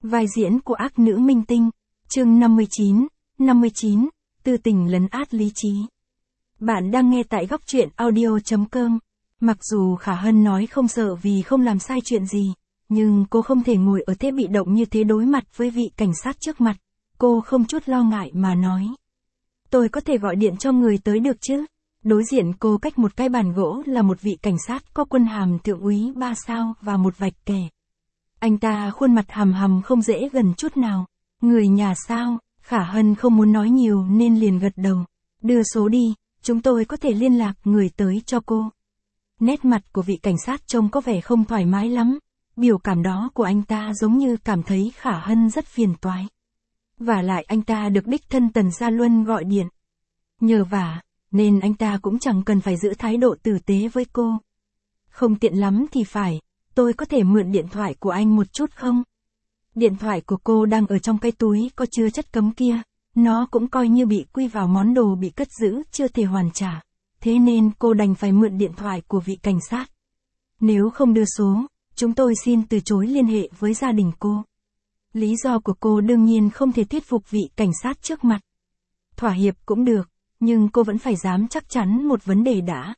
Vai diễn của ác nữ minh tinh, chương 59, tư tình lấn át lý trí. Bạn đang nghe tại góc truyện audio.com. Mặc dù Khả Hân nói không sợ vì không làm sai chuyện gì, nhưng cô không thể ngồi ở thế bị động như thế đối mặt với vị cảnh sát trước mặt. Cô không chút lo ngại mà nói. Tôi có thể gọi điện cho người tới được chứ? Đối diện cô cách một cái bàn gỗ là một vị cảnh sát có quân hàm thượng úy 3 sao và một vạch kẻ. Anh ta khuôn mặt hằm hằm không dễ gần chút nào. Người nhà sao? Khả Hân không muốn nói nhiều nên liền gật đầu. Đưa số đi, chúng tôi có thể liên lạc người tới cho cô. Nét mặt của vị cảnh sát trông có vẻ không thoải mái lắm. Biểu cảm đó của anh ta giống như cảm thấy Khả Hân rất phiền toái. Và lại anh ta được đích thân Tần Gia Luân gọi điện. Nhờ vả, nên anh ta cũng chẳng cần phải giữ thái độ tử tế với cô. Không tiện lắm thì phải, tôi có thể mượn điện thoại của anh một chút không? Điện thoại của cô đang ở trong cái túi có chứa chất cấm kia, nó cũng coi như bị quy vào món đồ bị cất giữ chưa thể hoàn trả. Thế nên cô đành phải mượn điện thoại của vị cảnh sát. Nếu không đưa số, chúng tôi xin từ chối liên hệ với gia đình cô. Lý do của cô đương nhiên không thể thuyết phục vị cảnh sát trước mặt. Thỏa hiệp cũng được, nhưng cô vẫn phải dám chắc chắn một vấn đề đã.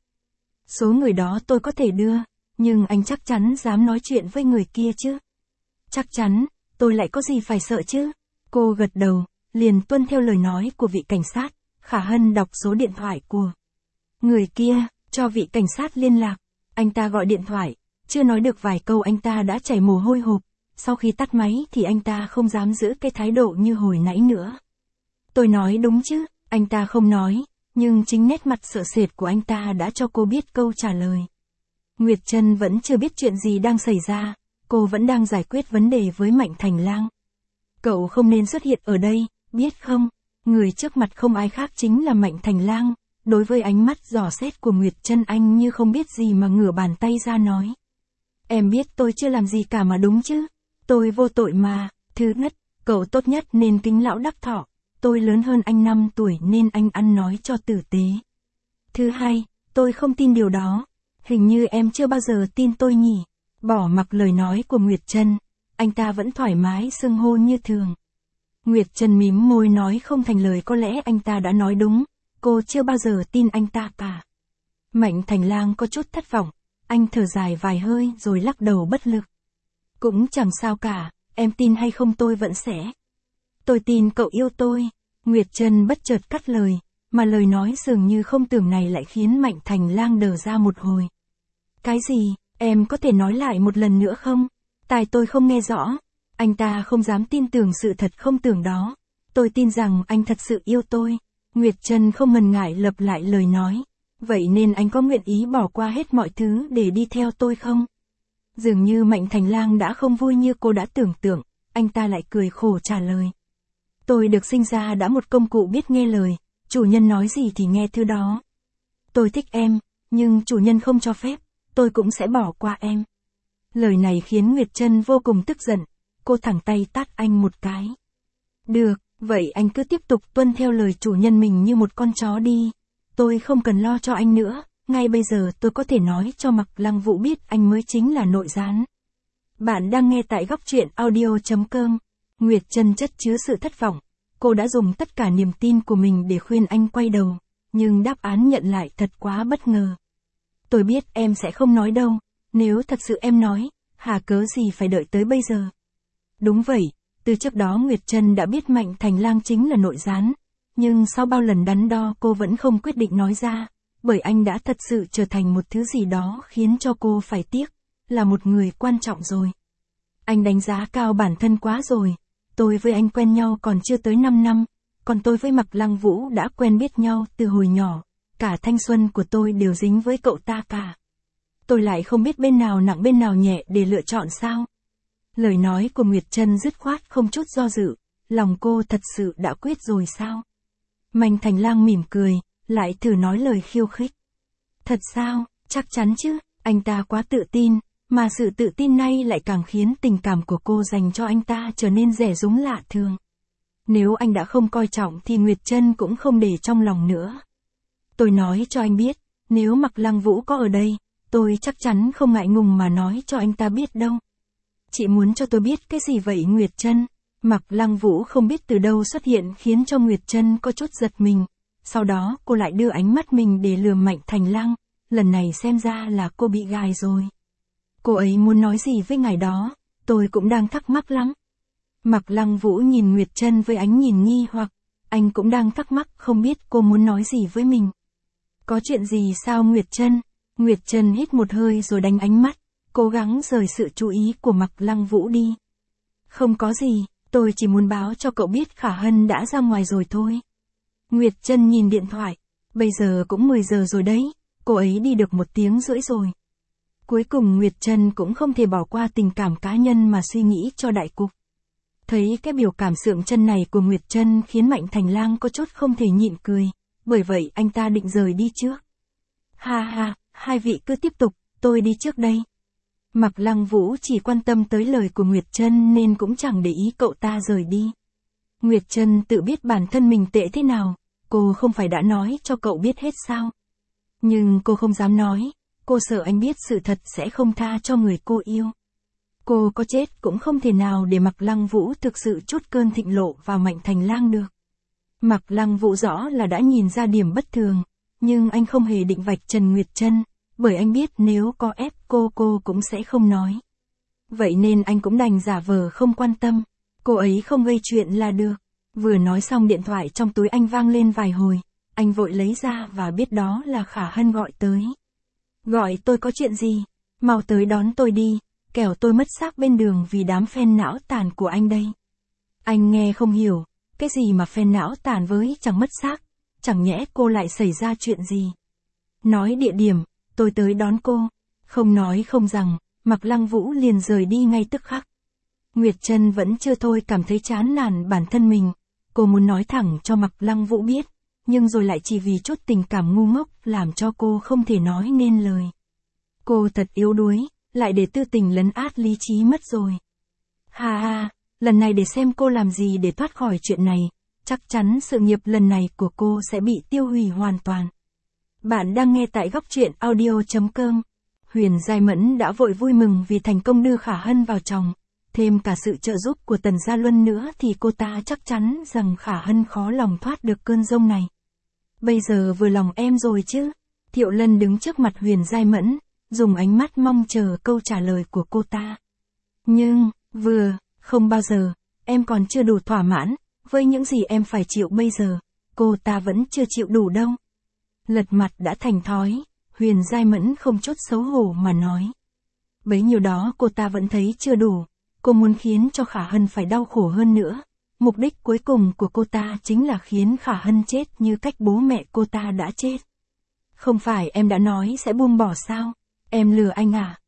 Số người đó tôi có thể đưa, nhưng anh chắc chắn dám nói chuyện với người kia chứ? Chắc chắn, tôi lại có gì phải sợ chứ? Cô gật đầu, liền tuân theo lời nói của vị cảnh sát. Khả Hân đọc số điện thoại của người kia, cho vị cảnh sát liên lạc. Anh ta gọi điện thoại, chưa nói được vài câu anh ta đã chảy mồ hôi hột. Sau khi tắt máy thì anh ta không dám giữ cái thái độ như hồi nãy nữa. Tôi nói đúng chứ? Anh ta không nói, nhưng chính nét mặt sợ sệt của anh ta đã cho cô biết câu trả lời. Nguyệt Trân vẫn chưa biết chuyện gì đang xảy ra, cô vẫn đang giải quyết vấn đề với Mạnh Thành Lang. Cậu không nên xuất hiện ở đây, biết không? Người trước mặt không ai khác chính là Mạnh Thành Lang. Đối với ánh mắt dò xét của Nguyệt Trân anh như không biết gì mà ngửa bàn tay ra nói. Em biết tôi chưa làm gì cả mà đúng chứ? Tôi vô tội mà. Thứ nhất, cậu tốt nhất nên kính lão đắc thọ. Tôi lớn hơn anh 5 tuổi nên anh ăn nói cho tử tế. Thứ hai, tôi không tin điều đó. Hình như em chưa bao giờ tin tôi nhỉ? Bỏ mặc lời nói của Nguyệt Trân, anh ta vẫn thoải mái xưng hô như thường. Nguyệt Trân mím môi nói không thành lời, có lẽ anh ta đã nói đúng. Cô chưa bao giờ tin anh ta cả. Mạnh Thành Lang có chút thất vọng. Anh thở dài vài hơi rồi lắc đầu bất lực. Cũng chẳng sao cả, em tin hay không tôi vẫn sẽ. Tôi tin cậu yêu tôi. Nguyệt Trân bất chợt cắt lời, mà lời nói dường như không tưởng này lại khiến Mạnh Thành Lang đờ ra một hồi. Cái gì, em có thể nói lại một lần nữa không? Tai tôi không nghe rõ. Anh ta không dám tin tưởng sự thật không tưởng đó. Tôi tin rằng anh thật sự yêu tôi. Nguyệt Trân không ngần ngại lặp lại lời nói. Vậy nên anh có nguyện ý bỏ qua hết mọi thứ để đi theo tôi không? Dường như Mạnh Thành Lang đã không vui như cô đã tưởng tượng, anh ta lại cười khổ trả lời. Tôi được sinh ra đã một công cụ biết nghe lời, chủ nhân nói gì thì nghe thứ đó. Tôi thích em, nhưng chủ nhân không cho phép, tôi cũng sẽ bỏ qua em. Lời này khiến Nguyệt Trân vô cùng tức giận, cô thẳng tay tát anh một cái. Được, vậy anh cứ tiếp tục tuân theo lời chủ nhân mình như một con chó đi. Tôi không cần lo cho anh nữa, ngay bây giờ tôi có thể nói cho Mạc Lăng Vũ biết anh mới chính là nội gián. Bạn đang nghe tại góc truyện audio.com. Nguyệt Trân chất chứa sự thất vọng. Cô đã dùng tất cả niềm tin của mình để khuyên anh quay đầu, nhưng đáp án nhận lại thật quá bất ngờ. Tôi biết em sẽ không nói đâu, nếu thật sự em nói, hà cớ gì phải đợi tới bây giờ. Đúng vậy, từ trước đó Nguyệt Trân đã biết Mạnh Thành Lang chính là nội gián, nhưng sau bao lần đắn đo cô vẫn không quyết định nói ra, bởi anh đã thật sự trở thành một thứ gì đó khiến cho cô phải tiếc, là một người quan trọng rồi. Anh đánh giá cao bản thân quá rồi. Tôi với anh quen nhau còn chưa tới 5 năm, còn tôi với Mạc Lăng Vũ đã quen biết nhau từ hồi nhỏ, cả thanh xuân của tôi đều dính với cậu ta cả. Tôi lại không biết bên nào nặng bên nào nhẹ để lựa chọn sao? Lời nói của Nguyệt Trân dứt khoát không chút do dự, lòng cô thật sự đã quyết rồi sao? Mạnh Thành Lang mỉm cười, lại thử nói lời khiêu khích. Thật sao, chắc chắn chứ, anh ta quá tự tin. Mà sự tự tin này lại càng khiến tình cảm của cô dành cho anh ta trở nên rẻ rúng lạ thường. Nếu anh đã không coi trọng thì Nguyệt Trân cũng không để trong lòng nữa. Tôi nói cho anh biết, nếu Mạc Lăng Vũ có ở đây, tôi chắc chắn không ngại ngùng mà nói cho anh ta biết đâu. Chị muốn cho tôi biết cái gì vậy Nguyệt Trân? Mạc Lăng Vũ không biết từ đâu xuất hiện khiến cho Nguyệt Trân có chút giật mình. Sau đó cô lại đưa ánh mắt mình để lườm Mạnh Thành Lăng, lần này xem ra là cô bị gài rồi. Cô ấy muốn nói gì với ngài đó, tôi cũng đang thắc mắc lắm. Mạc Lăng Vũ nhìn Nguyệt Trân với ánh nhìn nghi hoặc, anh cũng đang thắc mắc không biết cô muốn nói gì với mình. Có chuyện gì sao Nguyệt Trân? Nguyệt Trân hít một hơi rồi đánh ánh mắt, cố gắng rời sự chú ý của Mạc Lăng Vũ đi. Không có gì, tôi chỉ muốn báo cho cậu biết Khả Hân đã ra ngoài rồi thôi. Nguyệt Trân nhìn điện thoại, bây giờ cũng 10 giờ rồi đấy, cô ấy đi được 1 tiếng rưỡi rồi. Cuối cùng Nguyệt Trân cũng không thể bỏ qua tình cảm cá nhân mà suy nghĩ cho đại cục. Thấy cái biểu cảm sượng chân này của Nguyệt Trân khiến Mạnh Thành Lang có chút không thể nhịn cười, bởi vậy anh ta định rời đi trước. Ha ha, hai vị cứ tiếp tục, tôi đi trước đây. Mạc Lăng Vũ chỉ quan tâm tới lời của Nguyệt Trân nên cũng chẳng để ý cậu ta rời đi. Nguyệt Trân tự biết bản thân mình tệ thế nào, cô không phải đã nói cho cậu biết hết sao? Nhưng cô không dám nói, cô sợ anh biết sự thật sẽ không tha cho người cô yêu. Cô có chết cũng không thể nào để Mạc Lăng Vũ thực sự trút cơn thịnh nộ vào Mạnh Thành Lang được. Mạc Lăng Vũ rõ là đã nhìn ra điểm bất thường, nhưng anh không hề định vạch trần Nguyệt Trân, bởi anh biết nếu có ép cô cũng sẽ không nói. Vậy nên anh cũng đành giả vờ không quan tâm, cô ấy không gây chuyện là được. Vừa nói xong điện thoại trong túi anh vang lên vài hồi, anh vội lấy ra và biết đó là Khả Hân gọi tới. Gọi tôi có chuyện gì? Mau tới đón tôi đi, kẻo tôi mất xác bên đường vì đám fan não tàn của anh đây. Anh nghe không hiểu, cái gì mà fan não tàn với chẳng mất xác, chẳng nhẽ cô lại xảy ra chuyện gì. Nói địa điểm, tôi tới đón cô. Không nói không rằng, Mạc Lăng Vũ liền rời đi ngay tức khắc. Nguyệt Trân vẫn chưa thôi cảm thấy chán nản bản thân mình, cô muốn nói thẳng cho Mạc Lăng Vũ biết, nhưng rồi lại chỉ vì chút tình cảm ngu ngốc làm cho cô không thể nói nên lời. Cô thật yếu đuối, lại để tư tình lấn át lý trí mất rồi. Ha ha, lần này để xem cô làm gì để thoát khỏi chuyện này, chắc chắn sự nghiệp lần này của cô sẽ bị tiêu hủy hoàn toàn. Bạn đang nghe tại góc truyện audio.com. Huyền Giai Mẫn đã vội vui mừng vì thành công đưa Khả Hân vào chồng, thêm cả sự trợ giúp của Tần Gia Luân nữa thì cô ta chắc chắn rằng Khả Hân khó lòng thoát được cơn giông này. Bây giờ vừa lòng em rồi chứ? Thiệu Lân đứng trước mặt Huyền Giai Mẫn, dùng ánh mắt mong chờ câu trả lời của cô ta. Nhưng, không bao giờ, em còn chưa đủ thỏa mãn, với những gì em phải chịu bây giờ, cô ta vẫn chưa chịu đủ đâu. Lật mặt đã thành thói, Huyền Giai Mẫn không chút xấu hổ mà nói. Bấy nhiêu đó cô ta vẫn thấy chưa đủ, cô muốn khiến cho Khả Hân phải đau khổ hơn nữa. Mục đích cuối cùng của cô ta chính là khiến Khả Hân chết như cách bố mẹ cô ta đã chết. Không phải em đã nói sẽ buông bỏ sao? Em lừa anh à?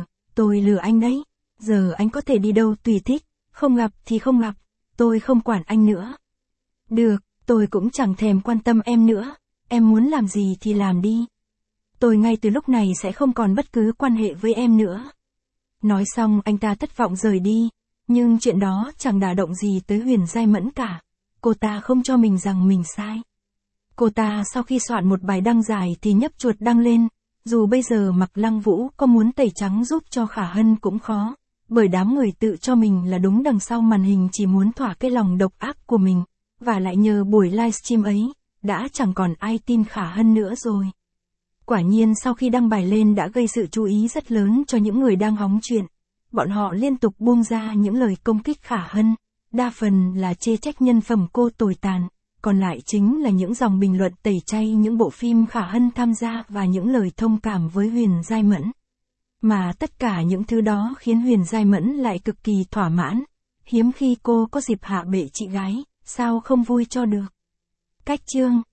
Tôi lừa anh đấy. Giờ anh có thể đi đâu tùy thích, không gặp thì không gặp, tôi không quản anh nữa. Được, tôi cũng chẳng thèm quan tâm em nữa, em muốn làm gì thì làm đi. Tôi ngay từ lúc này sẽ không còn bất cứ quan hệ với em nữa. Nói xong anh ta thất vọng rời đi, nhưng chuyện đó chẳng đả động gì tới Huyền Giai Mẫn cả. Cô ta không cho mình rằng mình sai. Cô ta sau khi soạn một bài đăng dài thì nhấp chuột đăng lên, dù bây giờ Mạc Lăng Vũ có muốn tẩy trắng giúp cho Khả Hân cũng khó, bởi đám người tự cho mình là đúng đằng sau màn hình chỉ muốn thỏa cái lòng độc ác của mình, và lại nhờ buổi livestream ấy, đã chẳng còn ai tin Khả Hân nữa rồi. Quả nhiên sau khi đăng bài lên đã gây sự chú ý rất lớn cho những người đang hóng chuyện. Bọn họ liên tục buông ra những lời công kích Khả Hân, đa phần là chê trách nhân phẩm cô tồi tàn, còn lại chính là những dòng bình luận tẩy chay những bộ phim Khả Hân tham gia và những lời thông cảm với Huyền Giai Mẫn. Mà tất cả những thứ đó khiến Huyền Giai Mẫn lại cực kỳ thỏa mãn, hiếm khi cô có dịp hạ bệ chị gái, sao không vui cho được. Cách chương